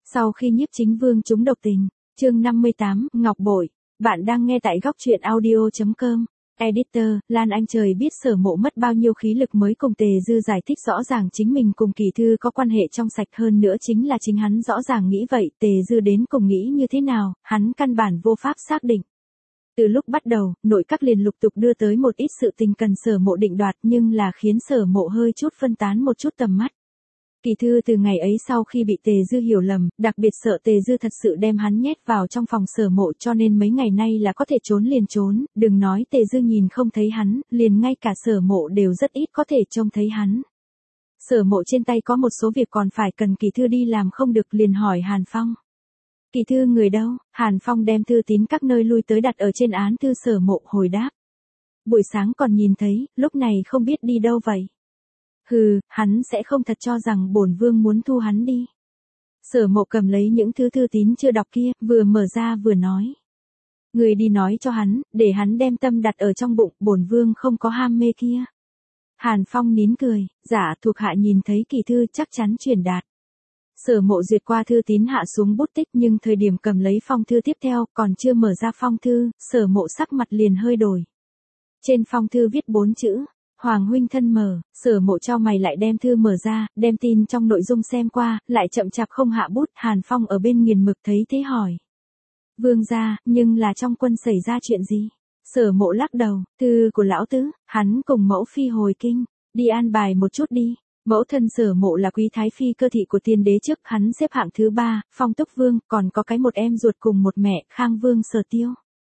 Sau khi Nhiếp Chính Vương trúng độc tình, chương 58, Ngọc Bội, bạn đang nghe tại góc truyện audio.com. Editor, Lan Anh trời biết Sở Mộ mất bao nhiêu khí lực mới cùng Tề Dư giải thích rõ ràng chính mình cùng Kỳ Thư có quan hệ trong sạch, hơn nữa chính là chính hắn rõ ràng nghĩ vậy, Tề Dư đến cùng nghĩ như thế nào, hắn căn bản vô pháp xác định. Từ lúc bắt đầu, nội các liền lục tục đưa tới một ít sự tình cần Sở Mộ định đoạt, nhưng là khiến Sở Mộ hơi chút phân tán một chút tầm mắt. Kỳ Thư từ ngày ấy sau khi bị Tề Dư hiểu lầm, đặc biệt sợ Tề Dư thật sự đem hắn nhét vào trong phòng Sở Mộ, cho nên mấy ngày nay là có thể trốn liền trốn, đừng nói Tề Dư nhìn không thấy hắn, liền ngay cả Sở Mộ đều rất ít có thể trông thấy hắn. Sở Mộ trên tay có một số việc còn phải cần Kỳ Thư đi làm không được, liền hỏi Hàn Phong. Kỳ Thư người đâu? Hàn Phong đem thư tín các nơi lui tới đặt ở trên án thư. Sở Mộ hồi đáp. Buổi sáng còn nhìn thấy, lúc này không biết đi đâu vậy. Hừ, hắn sẽ không thật cho rằng bổn vương muốn thu hắn đi. Sở Mộ cầm lấy những thư tín chưa đọc kia, vừa mở ra vừa nói. Người đi nói cho hắn, để hắn đem tâm đặt ở trong bụng, bổn vương không có ham mê kia. Hàn Phong nín cười, dạ thuộc hạ nhìn thấy Kỳ Thư chắc chắn truyền đạt. Sở Mộ duyệt qua thư tín hạ xuống bút tích, nhưng thời điểm cầm lấy phong thư tiếp theo, còn chưa mở ra phong thư, Sở Mộ sắc mặt liền hơi đổi. Trên phong thư viết 4 chữ. Hoàng huynh thân mở. Sở Mộ chau mày lại đem thư mở ra, đem tin trong nội dung xem qua, lại chậm chạp không hạ bút. Hàn Phong ở bên nghiền mực thấy thế hỏi. Vương gia, nhưng là trong quân xảy ra chuyện gì? Sở Mộ lắc đầu, thư của lão tứ, hắn cùng mẫu phi hồi kinh, đi an bài một chút đi. Mẫu thân Sở Mộ là quý thái phi cơ thị của tiên đế trước, hắn xếp hạng thứ 3, Phong Túc Vương, còn có cái một em ruột cùng một mẹ, Khang Vương Sở Tiêu.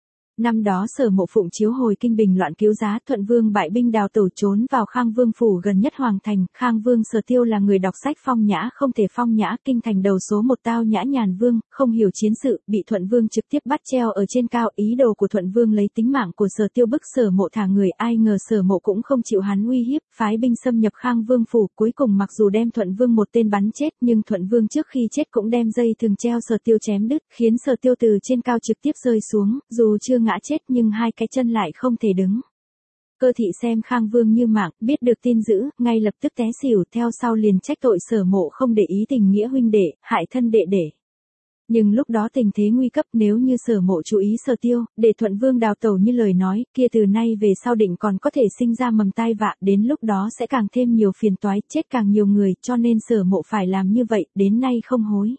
Năm đó Sở Mộ phụng chiếu hồi kinh bình loạn cứu giá, Thuận Vương bại binh đào tẩu trốn vào Khang Vương phủ gần nhất hoàng thành. Khang Vương Sở Tiêu là người đọc sách phong nhã không thể phong nhã, kinh thành đầu số một tao nhã nhàn vương, không hiểu chiến sự, bị Thuận Vương trực tiếp bắt treo ở trên cao. Ý đồ của Thuận Vương lấy tính mạng của Sở Tiêu bức Sở Mộ thả người, ai ngờ Sở Mộ cũng không chịu hắn uy hiếp, phái binh xâm nhập Khang Vương phủ, cuối cùng mặc dù đem Thuận Vương một tên bắn chết, nhưng Thuận Vương trước khi chết cũng đem dây thừng treo Sở Tiêu chém đứt, khiến Sở Tiêu từ trên cao trực tiếp rơi xuống, dù chưa ngã chết nhưng hai cái chân lại không thể đứng. Cơ thị xem Khang Vương như mạng, biết được tin dữ, ngay lập tức té xỉu, theo sau liền trách tội Sở Mộ không để ý tình nghĩa huynh đệ, hại thân đệ đệ. Nhưng lúc đó tình thế nguy cấp, nếu như Sở Mộ chú ý Sở Tiêu, để Thuận Vương đào tẩu như lời nói, kia từ nay về sau định còn có thể sinh ra mầm tai vạ, đến lúc đó sẽ càng thêm nhiều phiền toái, chết càng nhiều người, cho nên Sở Mộ phải làm như vậy, đến nay không hối.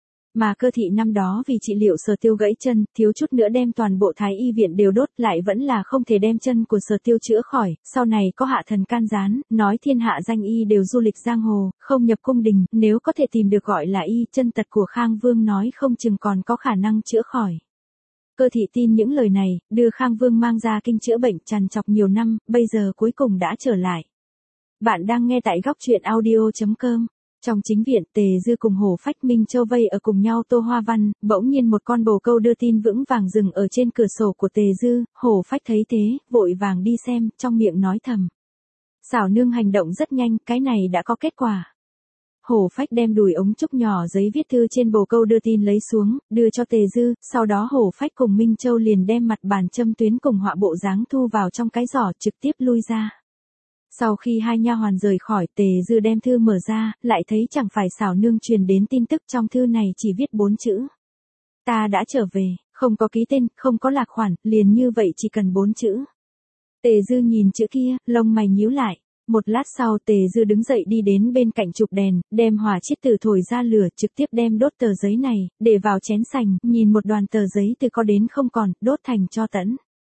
Mà Cơ thị năm đó vì trị liệu Sở Tiêu gãy chân, thiếu chút nữa đem toàn bộ Thái y viện đều đốt, lại vẫn là không thể đem chân của Sở Tiêu chữa khỏi, sau này có hạ thần can gián, nói thiên hạ danh y đều du lịch giang hồ, không nhập cung đình, nếu có thể tìm được gọi là y, chân tật của Khang Vương nói không chừng còn có khả năng chữa khỏi. Cơ thị tin những lời này, đưa Khang Vương mang ra kinh chữa bệnh trằn trọc nhiều năm, bây giờ cuối cùng đã trở lại. Bạn đang nghe tại góc truyện audio.com. Trong chính viện, Tề Dư cùng Hổ Phách Minh Châu vây ở cùng nhau tô hoa văn, bỗng nhiên một con bồ câu đưa tin vững vàng dừng ở trên cửa sổ của Tề Dư. Hổ Phách thấy thế, vội vàng đi xem, trong miệng nói thầm. Xảo nương hành động rất nhanh, cái này đã có kết quả. Hổ Phách đem đùi ống trúc nhỏ giấy viết thư trên bồ câu đưa tin lấy xuống, đưa cho Tề Dư, sau đó Hổ Phách cùng Minh Châu liền đem mặt bàn châm tuyến cùng họa bộ dáng thu vào trong cái giỏ, trực tiếp lui ra. Sau khi hai nha hoàn rời khỏi, Tề Dư đem thư mở ra, lại thấy chẳng phải xảo nương truyền đến tin tức, trong thư này chỉ viết 4 chữ. Ta đã trở về, không có ký tên, không có lạc khoản, liền như vậy chỉ cần 4 chữ. Tề Dư nhìn chữ kia, lông mày nhíu lại. Một lát sau Tề Dư đứng dậy đi đến bên cạnh chụp đèn, đem hỏa chiết tử thổi ra lửa, trực tiếp đem đốt tờ giấy này, để vào chén sành, nhìn một đoàn tờ giấy từ có đến không còn, đốt thành tro tẫn.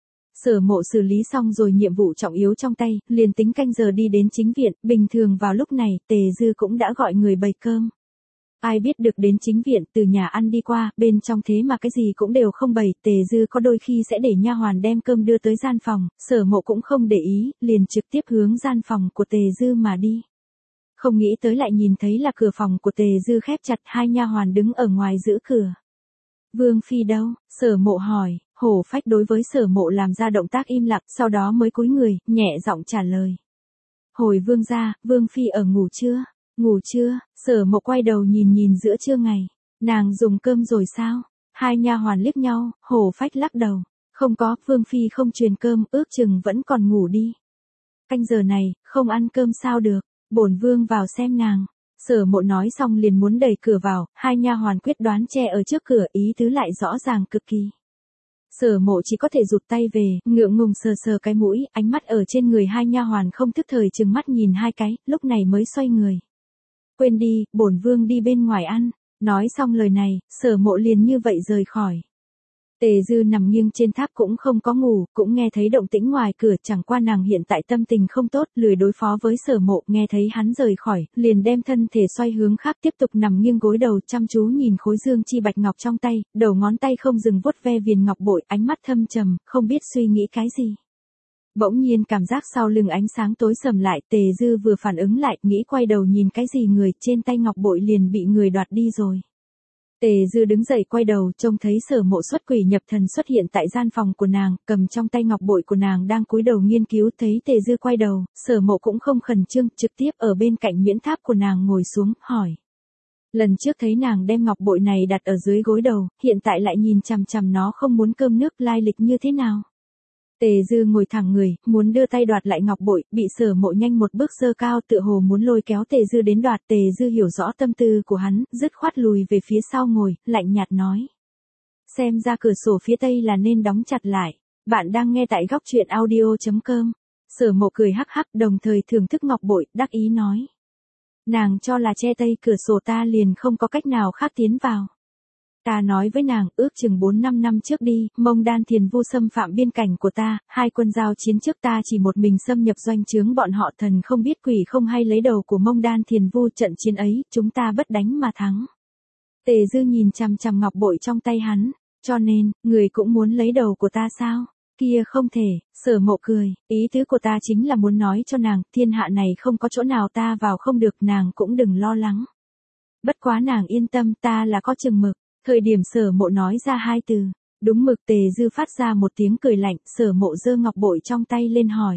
Sở Mộ xử lý xong rồi nhiệm vụ trọng yếu trong tay, liền tính canh giờ đi đến chính viện, bình thường vào lúc này, Tề Dư cũng đã gọi người bày cơm. Ai biết được đến chính viện, từ nhà ăn đi qua, bên trong thế mà cái gì cũng đều không bày, Tề Dư có đôi khi sẽ để nha hoàn đem cơm đưa tới gian phòng, Sở Mộ cũng không để ý, liền trực tiếp hướng gian phòng của Tề Dư mà đi. Không nghĩ tới lại nhìn thấy là cửa phòng của Tề Dư khép chặt, hai nha hoàn đứng ở ngoài giữ cửa. Vương phi đâu? Sở Mộ hỏi. Hổ Phách đối với Sở Mộ làm ra động tác im lặng, sau đó mới cúi người, nhẹ giọng trả lời. Hồi vương gia, Vương phi ở ngủ chưa? Ngủ chưa? Sở Mộ quay đầu nhìn giữa trưa ngày. Nàng dùng cơm rồi sao? Hai nha hoàn liếc nhau, Hổ Phách lắc đầu. Không có, Vương phi không truyền cơm, ước chừng vẫn còn ngủ đi. Canh giờ này, không ăn cơm sao được, bổn vương vào xem nàng. Sở Mộ nói xong liền muốn đẩy cửa vào, hai nha hoàn quyết đoán che ở trước cửa, ý tứ lại rõ ràng cực kỳ. Sở Mộ chỉ có thể rụt tay về, ngượng ngùng sờ sờ cái mũi, ánh mắt ở trên người hai nha hoàn không thức thời trừng mắt nhìn hai cái, lúc này mới xoay người. Quên đi, bổn vương đi bên ngoài ăn. Nói xong lời này, Sở Mộ liền như vậy rời khỏi. Tề Dư nằm nghiêng trên tháp cũng không có ngủ, cũng nghe thấy động tĩnh ngoài cửa, chẳng qua nàng hiện tại tâm tình không tốt, lười đối phó với Sở Mộ, nghe thấy hắn rời khỏi, liền đem thân thể xoay hướng khác tiếp tục nằm nghiêng gối đầu, chăm chú nhìn khối dương chi bạch ngọc trong tay, đầu ngón tay không dừng vuốt ve viền ngọc bội, ánh mắt thâm trầm, không biết suy nghĩ cái gì. Bỗng nhiên cảm giác sau lưng ánh sáng tối sầm lại, Tề Dư vừa phản ứng lại, nghĩ quay đầu nhìn cái gì người, trên tay ngọc bội liền bị người đoạt đi rồi. Tề Dư đứng dậy quay đầu, trông thấy Sở Mộ xuất quỷ nhập thần xuất hiện tại gian phòng của nàng, cầm trong tay ngọc bội của nàng đang cúi đầu nghiên cứu, thấy Tề Dư quay đầu, Sở Mộ cũng không khẩn trương, trực tiếp ở bên cạnh miễn tháp của nàng ngồi xuống, hỏi. Lần trước thấy nàng đem ngọc bội này đặt ở dưới gối đầu, hiện tại lại nhìn chằm chằm nó không muốn cơm nước, lai lịch như thế nào? Tề Dư ngồi thẳng người, muốn đưa tay đoạt lại ngọc bội, bị Sở Mộ nhanh một bước giơ cao, tựa hồ muốn lôi kéo Tề Dư đến đoạt. Tề Dư hiểu rõ tâm tư của hắn, dứt khoát lùi về phía sau ngồi, lạnh nhạt nói. Xem ra cửa sổ phía tây là nên đóng chặt lại. Bạn đang nghe tại góc truyện audio.com. Sở Mộ cười hắc hắc, đồng thời thưởng thức ngọc bội, đắc ý nói. Nàng cho là che tây cửa sổ ta liền không có cách nào khác tiến vào. Ta nói với nàng, ước chừng 4-5 năm trước đi, Mông Đan Thiền Vu xâm phạm biên cảnh của ta, hai quân giao chiến trước ta chỉ một mình xâm nhập doanh trướng bọn họ, thần không biết quỷ không hay lấy đầu của Mông Đan Thiền Vu, trận chiến ấy, chúng ta bất đánh mà thắng. Tề Dư nhìn chằm chằm ngọc bội trong tay hắn, cho nên, người cũng muốn lấy đầu của ta sao? Kia không thể. Sở Mộ cười, ý tứ của ta chính là muốn nói cho nàng, thiên hạ này không có chỗ nào ta vào không được, nàng cũng đừng lo lắng. Bất quá nàng yên tâm, ta là có chừng mực. Thời điểm Sở Mộ nói ra hai từ, đúng mực, Tề Dư phát ra một tiếng cười lạnh, Sở Mộ giơ ngọc bội trong tay lên hỏi.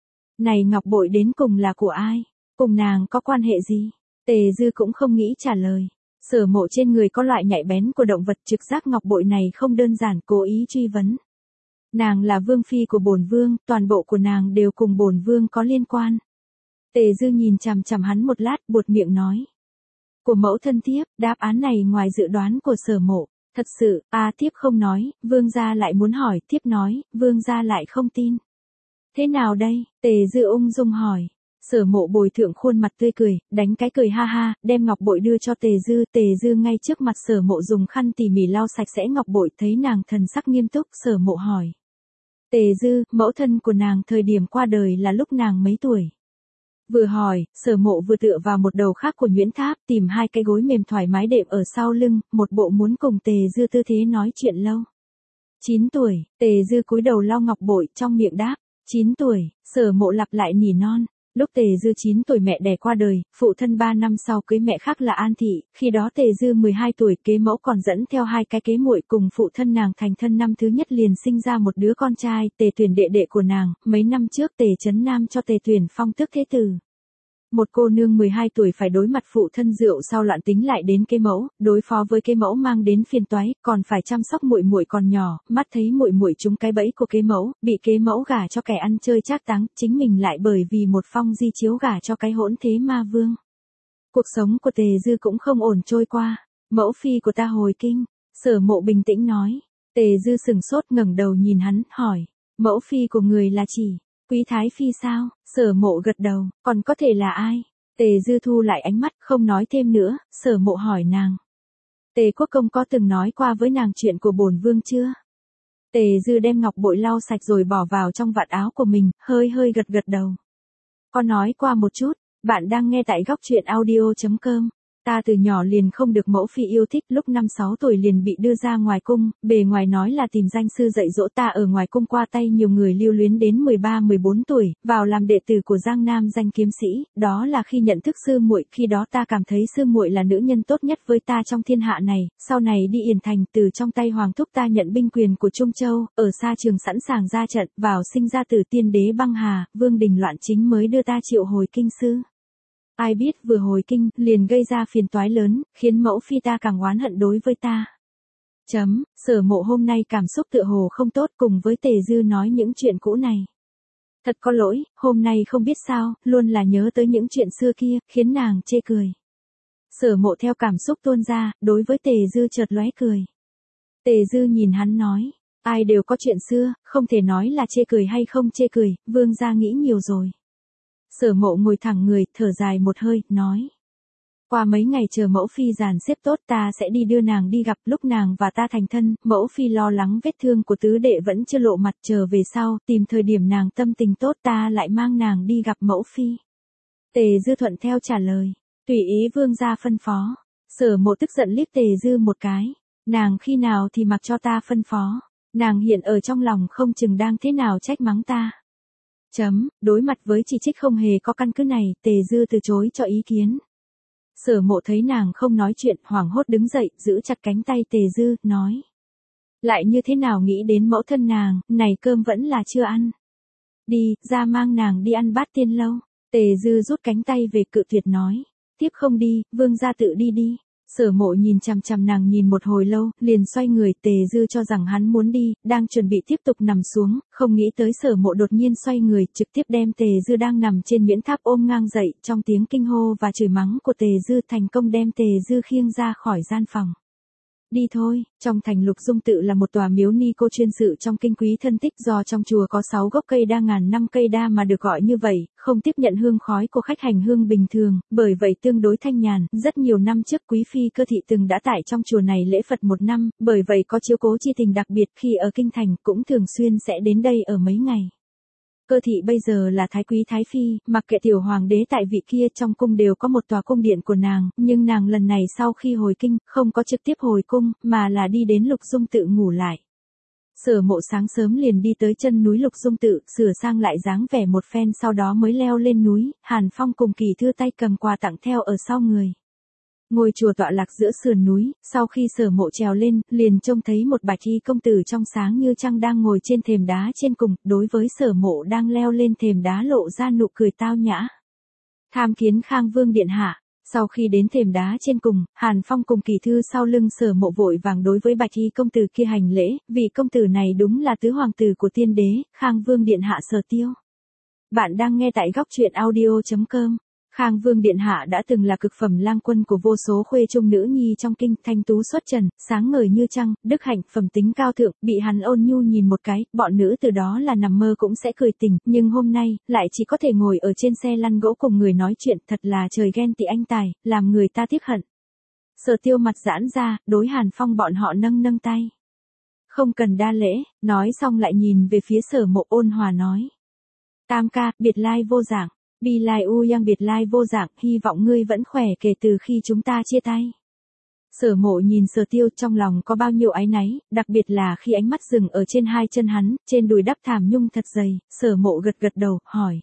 Này ngọc bội đến cùng là của ai? Cùng nàng có quan hệ gì? Tề Dư cũng không nghĩ trả lời. Sở Mộ trên người có loại nhạy bén của động vật, trực giác ngọc bội này không đơn giản, cố ý truy vấn. Nàng là vương phi của bổn vương, toàn bộ của nàng đều cùng bổn vương có liên quan. Tề Dư nhìn chằm chằm hắn một lát, buột miệng nói. Của mẫu thân thiếp, đáp án này ngoài dự đoán của Sở Mộ. Thật sự, thiếp không nói, vương gia lại muốn hỏi, thiếp nói, vương gia lại không tin. Thế nào đây? Tề Dư ung dung hỏi. Sở Mộ bồi thượng khuôn mặt tươi cười, đánh cái cười ha ha, đem ngọc bội đưa cho Tề Dư. Tề Dư ngay trước mặt Sở Mộ dùng khăn tỉ mỉ lau sạch sẽ ngọc bội, thấy nàng thần sắc nghiêm túc, Sở Mộ hỏi. Tề Dư, mẫu thân của nàng thời điểm qua đời là lúc nàng mấy tuổi? Vừa hỏi, Sở Mộ vừa tựa vào một đầu khác của nhuyễn tháp, tìm hai cái gối mềm thoải mái đệm ở sau lưng, một bộ muốn cùng Tề Dư tư thế nói chuyện lâu. 9 tuổi, Tề Dư cúi đầu lau ngọc bội, trong miệng đáp. 9 tuổi, Sở Mộ lặp lại nỉ non. Lúc Tề Dư 9 tuổi mẹ đẻ qua đời, phụ thân 3 năm sau cưới mẹ khác là An Thị, khi đó Tề Dư 12 tuổi, kế mẫu còn dẫn theo hai cái kế muội, cùng phụ thân nàng thành thân, năm thứ nhất liền sinh ra một đứa con trai, Tề Tuyển đệ đệ của nàng. Mấy năm trước Tề Trấn Nam cho Tề Tuyển phong tước thế tử. Một cô nương 12 tuổi phải đối mặt phụ thân rượu sau loạn tính lại đến kế mẫu, đối phó với kế mẫu mang đến phiền toái, còn phải chăm sóc muội muội còn nhỏ, mắt thấy muội muội trúng cái bẫy của kế mẫu, bị kế mẫu gả cho kẻ ăn chơi trác táng, chính mình lại bởi vì một phong di chiếu gả cho cái hỗn thế ma vương. Cuộc sống của Tề Dư cũng không ổn trôi qua. Mẫu phi của ta hồi kinh. Sở Mộ bình tĩnh nói. Tề Dư sừng sốt ngẩng đầu nhìn hắn, hỏi. Mẫu phi của người là chỉ Quý Thái Phi sao? Sở Mộ gật đầu, còn có thể là ai? Tề Dư thu lại ánh mắt, không nói thêm nữa. Sở Mộ hỏi nàng. Tề Quốc Công có từng nói qua với nàng chuyện của bổn vương chưa? Tề Dư đem ngọc bội lau sạch rồi bỏ vào trong vạt áo của mình, hơi gật đầu. Có nói qua một chút. Bạn đang nghe tại góc truyện audio.com. Ta từ nhỏ liền không được mẫu phi yêu thích, lúc 5-6 tuổi liền bị đưa ra ngoài cung, bề ngoài nói là tìm danh sư dạy dỗ, ta ở ngoài cung qua tay nhiều người lưu luyến đến 13-14 tuổi, vào làm đệ tử của Giang Nam danh kiếm sĩ, đó là khi nhận thức sư muội, khi đó ta cảm thấy sư muội là nữ nhân tốt nhất với ta trong thiên hạ này, sau này đi Yển Thành, từ trong tay hoàng thúc ta nhận binh quyền của Trung Châu, ở Sa Trường sẵn sàng ra trận, vào sinh ra tử tiên đế băng hà, Vương Đình loạn chính mới đưa ta triệu hồi kinh sư. Ai biết vừa hồi kinh, liền gây ra phiền toái lớn, khiến mẫu phi ta càng oán hận đối với ta. Sở Mộ hôm nay cảm xúc tựa hồ không tốt, cùng với Tề Dư nói những chuyện cũ này. Thật có lỗi, hôm nay không biết sao, luôn là nhớ tới những chuyện xưa kia, khiến nàng chê cười. Sở Mộ theo cảm xúc tuôn ra, đối với Tề Dư chợt lóe cười. Tề Dư nhìn hắn nói, ai đều có chuyện xưa, không thể nói là chê cười hay không chê cười, vương gia nghĩ nhiều rồi. Sở Mộ ngồi thẳng người, thở dài một hơi, nói. Qua mấy ngày chờ mẫu phi dàn xếp tốt ta sẽ đi đưa nàng đi gặp, lúc nàng và ta thành thân, mẫu phi lo lắng vết thương của tứ đệ vẫn chưa lộ mặt, chờ về sau, tìm thời điểm nàng tâm tình tốt ta lại mang nàng đi gặp mẫu phi. Tề Dư thuận theo trả lời, tùy ý vương gia phân phó. Sở Mộ tức giận liếc Tề Dư một cái, nàng khi nào thì mặc cho ta phân phó, nàng hiện ở trong lòng không chừng đang thế nào trách mắng ta. Đối mặt với chỉ trích không hề có căn cứ này, Tề Dư từ chối cho ý kiến. Sở Mộ thấy nàng không nói chuyện, hoảng hốt đứng dậy, giữ chặt cánh tay Tề Dư, nói. Lại như thế nào nghĩ đến mẫu thân nàng, này cơm vẫn là chưa ăn. Đi, ra mang nàng đi ăn bát tiên lâu. Tề Dư rút cánh tay về cự tuyệt nói. Tiếp không đi, vương gia tự đi đi. Sở Mộ nhìn chằm chằm nàng nhìn một hồi lâu, liền xoay người. Tề Dư cho rằng hắn muốn đi, đang chuẩn bị tiếp tục nằm xuống, không nghĩ tới Sở Mộ đột nhiên xoay người, trực tiếp đem Tề Dư đang nằm trên miễn tháp ôm ngang dậy, trong tiếng kinh hô và chửi mắng của Tề Dư thành công đem Tề Dư khiêng ra khỏi gian phòng. Đi thôi, trong thành Lục Dung tự là một tòa miếu ni cô chuyên sự trong kinh quý thân tích, do trong chùa có 6 gốc cây đa ngàn năm cây đa mà được gọi như vậy, không tiếp nhận hương khói của khách hành hương bình thường, bởi vậy tương đối thanh nhàn. Rất nhiều năm trước quý phi Cơ Thị từng đã tại trong chùa này lễ Phật một năm, bởi vậy có chiếu cố chi tình đặc biệt, khi ở kinh thành cũng thường xuyên sẽ đến đây ở mấy ngày. Cơ Thị bây giờ là thái quý thái phi, mặc kệ tiểu hoàng đế tại vị kia, trong cung đều có một tòa cung điện của nàng, nhưng nàng lần này sau khi hồi kinh, không có trực tiếp hồi cung, mà là đi đến Lục Dung tự ngủ lại. Sở Mộ sáng sớm liền đi tới chân núi Lục Dung tự, sửa sang lại dáng vẻ một phen sau đó mới leo lên núi. Hàn Phong cùng Kỳ Thư tay cầm quà tặng theo ở sau người. Ngôi chùa tọa lạc giữa sườn núi, sau khi Sở Mộ trèo lên, liền trông thấy một bạch y công tử trong sáng như trăng đang ngồi trên thềm đá trên cùng, đối với Sở Mộ đang leo lên thềm đá lộ ra nụ cười tao nhã. Tham kiến Khang Vương điện hạ. Sau khi đến thềm đá trên cùng, Hàn Phong cùng Kỳ Thư sau lưng Sở Mộ vội vàng đối với bạch y công tử kia hành lễ, vị công tử này đúng là tứ hoàng tử của tiên đế, Khang Vương điện hạ Sở Tiêu. Bạn đang nghe tại góc truyện audio.com. Khang Vương điện hạ đã từng là cực phẩm lang quân của vô số khuê trung nữ nhi trong kinh, thanh tú xuất trần, sáng ngời như trăng, đức hạnh, phẩm tính cao thượng, bị hắn ôn nhu nhìn một cái, bọn nữ từ đó là nằm mơ cũng sẽ cười tỉnh, nhưng hôm nay, lại chỉ có thể ngồi ở trên xe lăn gỗ cùng người nói chuyện, thật là trời ghen tị anh tài, làm người ta tiếc hận. Sở Tiêu mặt giãn ra, đối Hàn Phong bọn họ nâng nâng tay. Không cần đa lễ, nói xong lại nhìn về phía Sở Mộ ôn hòa nói. Tam ca, biệt lai vô dạng. Bi lai u yang biệt lai vô dạng, hy vọng ngươi vẫn khỏe kể từ khi chúng ta chia tay. Sở Mộ nhìn Sở Tiêu trong lòng có bao nhiêu áy náy, đặc biệt là khi ánh mắt dừng ở trên hai chân hắn, trên đùi đắp thảm nhung thật dày, Sở Mộ gật gật đầu, hỏi.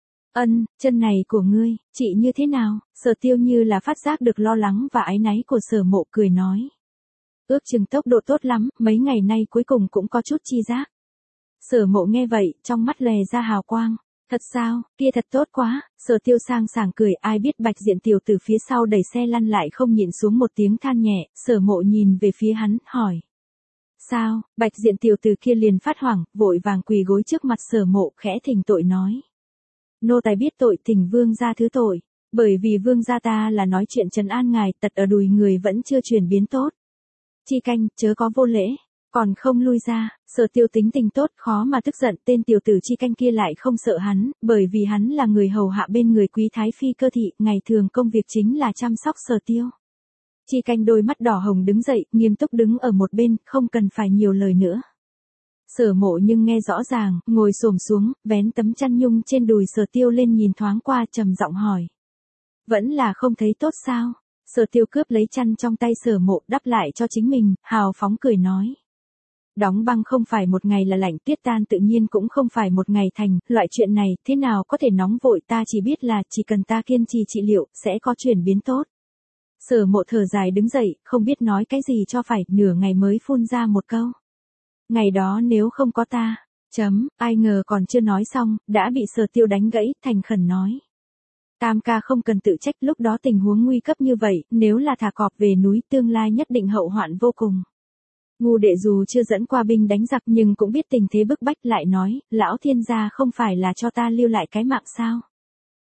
Chân này của ngươi, chị như thế nào? Sở Tiêu như là phát giác được lo lắng và áy náy của Sở Mộ cười nói. Ước chừng tốc độ tốt lắm, mấy ngày nay cuối cùng cũng có chút chi giác. Sở Mộ nghe vậy, trong mắt lè ra hào quang. Thật sao, kia thật tốt quá. Sở Tiêu sang sảng cười, ai biết Bạch Diện tiểu từ phía sau đẩy xe lăn lại không nhịn xuống một tiếng than nhẹ. Sở Mộ nhìn về phía hắn, hỏi. Sao? Bạch Diện tiểu từ kia liền phát hoảng, vội vàng quỳ gối trước mặt Sở Mộ, khẽ thỉnh tội nói. Nô tài biết tội, thỉnh vương gia thứ tội, bởi vì vương gia ta là nói chuyện trấn an ngài, tật ở đùi người vẫn chưa chuyển biến tốt. Chi Canh, chớ có vô lễ. Còn không lui ra. Sở Tiêu tính tình tốt, khó mà tức giận, tên tiểu tử Chi Canh kia lại không sợ hắn, bởi vì hắn là người hầu hạ bên người quý thái phi Cơ Thị, ngày thường công việc chính là chăm sóc Sở Tiêu. Chi Canh đôi mắt đỏ hồng đứng dậy, nghiêm túc đứng ở một bên, không cần phải nhiều lời nữa. Sở Mộ nhưng nghe rõ ràng, ngồi xổm xuống, vén tấm chăn nhung trên đùi Sở Tiêu lên nhìn thoáng qua, trầm giọng hỏi. Vẫn là không thấy tốt sao? Sở Tiêu cướp lấy chăn trong tay Sở Mộ đắp lại cho chính mình, hào phóng cười nói. Đóng băng không phải một ngày là lạnh, tuyết tan tự nhiên cũng không phải một ngày thành, loại chuyện này thế nào có thể nóng vội, ta chỉ biết là chỉ cần ta kiên trì trị liệu, sẽ có chuyển biến tốt. Sở Mộ thở dài đứng dậy, không biết nói cái gì cho phải, nửa ngày mới phun ra một câu. Ngày đó nếu không có ta, ai ngờ còn chưa nói xong, đã bị Sở Tiêu đánh gãy, thành khẩn nói. Tam ca không cần tự trách, lúc đó tình huống nguy cấp như vậy, nếu là thả cọp về núi tương lai nhất định hậu hoạn vô cùng. Ngu đệ dù chưa dẫn qua binh đánh giặc nhưng cũng biết tình thế bức bách, lại nói, lão thiên gia không phải là cho ta lưu lại cái mạng sao.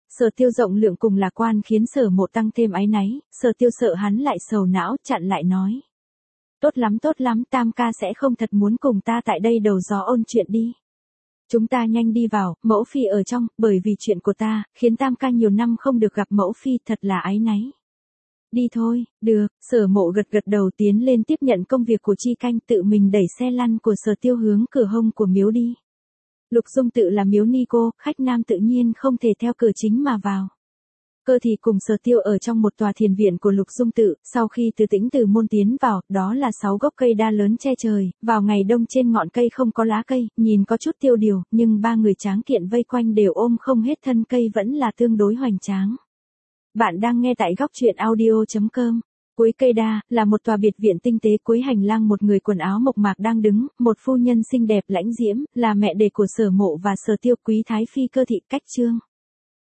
Sở Tiêu rộng lượng cùng lạc quan khiến Sở Mộ tăng thêm áy náy, Sở Tiêu sợ hắn lại sầu não, chặn lại nói. Tốt lắm, Tam ca sẽ không thật muốn cùng ta tại đây đầu gió ôn chuyện đi. Chúng ta nhanh đi vào, mẫu phi ở trong, bởi vì chuyện của ta, khiến Tam ca nhiều năm không được gặp mẫu phi, thật là áy náy. Đi thôi, được, Sở Mộ gật đầu tiến lên tiếp nhận công việc của Chi Canh, tự mình đẩy xe lăn của Sở Tiêu hướng cửa hông của miếu đi. Lục Dung tự là miếu ni cô, khách nam tự nhiên không thể theo cửa chính mà vào. Cơ thì cùng Sở Tiêu ở trong một tòa thiền viện của Lục Dung tự, sau khi Từ Tĩnh từ môn tiến vào, đó là 6 gốc cây đa lớn che trời, vào ngày đông trên ngọn cây không có lá cây, nhìn có chút tiêu điều, nhưng 3 người tráng kiện vây quanh đều ôm không hết thân cây vẫn là tương đối hoành tráng. Bạn đang nghe tại góc truyện audio.com. Cuối cây đa, là một tòa biệt viện tinh tế, cuối hành lang một người quần áo mộc mạc đang đứng, một phu nhân xinh đẹp lãnh diễm, là mẹ đẻ của Sở Mộ và Sở Tiêu, Quý Thái Phi Cơ Thị Cách Trương.